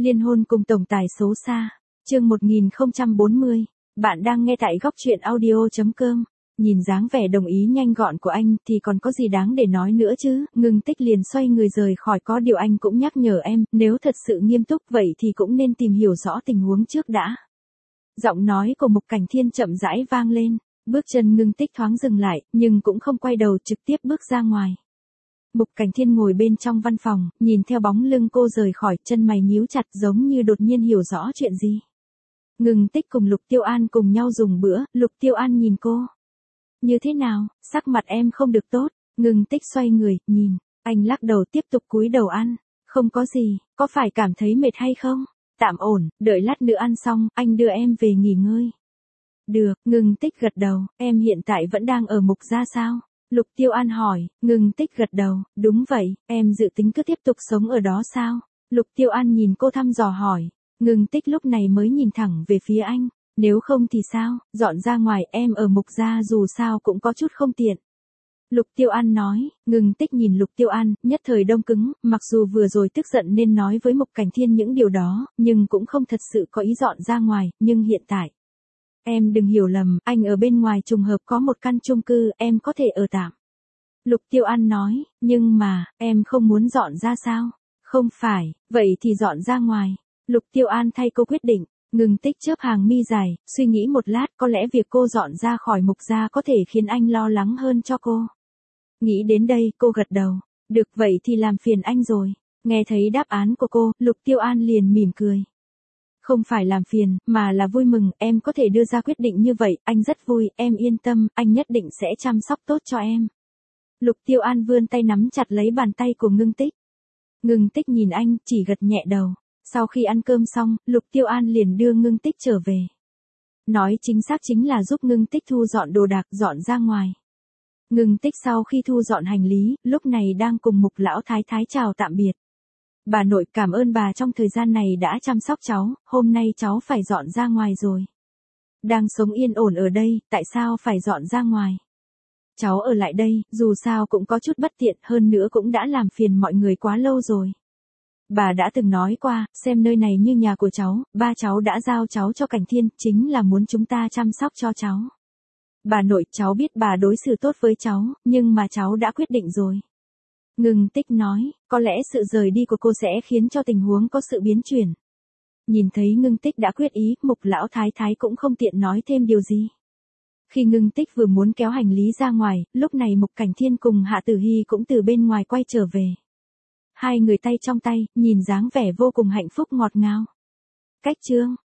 Liên hôn cùng tổng tài xấu xa. Chương 1040. Bạn đang nghe tại góc truyện audio.com. Nhìn dáng vẻ đồng ý nhanh gọn của anh thì còn có gì đáng để nói nữa chứ. Ngưng Tích liền xoay người rời khỏi, có điều anh cũng nhắc nhở em, nếu thật sự nghiêm túc vậy thì cũng nên tìm hiểu rõ tình huống trước đã. Giọng nói của Mục Cảnh Thiên chậm rãi vang lên, bước chân Ngưng Tích thoáng dừng lại, nhưng cũng không quay đầu, trực tiếp bước ra ngoài. Mục Cảnh Thiên ngồi bên trong văn phòng, nhìn theo bóng lưng cô rời khỏi, chân mày nhíu chặt giống như đột nhiên hiểu rõ chuyện gì. Ngưng Tích cùng Lục Tiêu An cùng nhau dùng bữa, Lục Tiêu An nhìn cô. Như thế nào, sắc mặt em không được tốt. Ngưng Tích xoay người, nhìn, anh lắc đầu tiếp tục cúi đầu ăn. Không có gì, có phải cảm thấy mệt hay không? Tạm ổn, đợi lát nữa ăn xong, anh đưa em về nghỉ ngơi. Được, Ngưng Tích gật đầu, em hiện tại vẫn đang ở Mục gia sao? Lục Tiêu An hỏi. Ngưng Tích gật đầu, đúng vậy, em dự tính cứ tiếp tục sống ở đó sao? Lục Tiêu An nhìn cô thăm dò hỏi. Ngưng Tích lúc này mới nhìn thẳng về phía anh. Nếu không thì sao, dọn ra ngoài, em ở Mục gia dù sao cũng có chút không tiện. Lục Tiêu An nói. Ngưng Tích nhìn Lục Tiêu An, nhất thời đông cứng, mặc dù vừa rồi tức giận nên nói với Mục Cảnh Thiên những điều đó, nhưng cũng không thật sự có ý dọn ra ngoài, nhưng hiện tại. Em đừng hiểu lầm, anh ở bên ngoài trùng hợp có một căn chung cư, em có thể ở tạm. Lục Tiêu An nói, nhưng mà, em không muốn dọn ra sao? Không phải, vậy thì dọn ra ngoài. Lục Tiêu An thay cô quyết định. Ngưng Tích chớp hàng mi dài, suy nghĩ một lát, có lẽ việc cô dọn ra khỏi Mục gia có thể khiến anh lo lắng hơn cho cô. Nghĩ đến đây, cô gật đầu. Được, vậy thì làm phiền anh rồi. Nghe thấy đáp án của cô, Lục Tiêu An liền mỉm cười. Không phải làm phiền, mà là vui mừng, em có thể đưa ra quyết định như vậy, anh rất vui, em yên tâm, anh nhất định sẽ chăm sóc tốt cho em. Lục Tiêu An vươn tay nắm chặt lấy bàn tay của Ngưng Tích. Ngưng Tích nhìn anh, chỉ gật nhẹ đầu. Sau khi ăn cơm xong, Lục Tiêu An liền đưa Ngưng Tích trở về. Nói chính xác chính là giúp Ngưng Tích thu dọn đồ đạc, dọn ra ngoài. Ngưng Tích sau khi thu dọn hành lý, lúc này đang cùng Mục lão thái thái chào tạm biệt. Bà nội, cảm ơn bà trong thời gian này đã chăm sóc cháu, hôm nay cháu phải dọn ra ngoài rồi. Đang sống yên ổn ở đây, tại sao phải dọn ra ngoài? Cháu ở lại đây, dù sao cũng có chút bất tiện, hơn nữa cũng đã làm phiền mọi người quá lâu rồi. Bà đã từng nói qua, xem nơi này như nhà của cháu, ba cháu đã giao cháu cho Cảnh Thiên, chính là muốn chúng ta chăm sóc cho cháu. Bà nội, cháu biết bà đối xử tốt với cháu, nhưng mà cháu đã quyết định rồi. Ngưng Tích nói, có lẽ sự rời đi của cô sẽ khiến cho tình huống có sự biến chuyển. Nhìn thấy Ngưng Tích đã quyết ý, Mục lão thái thái cũng không tiện nói thêm điều gì. Khi Ngưng Tích vừa muốn kéo hành lý ra ngoài, lúc này Mục Cảnh Thiên cùng Hạ Tử Hy cũng từ bên ngoài quay trở về. Hai người tay trong tay, nhìn dáng vẻ vô cùng hạnh phúc ngọt ngào. Cách chương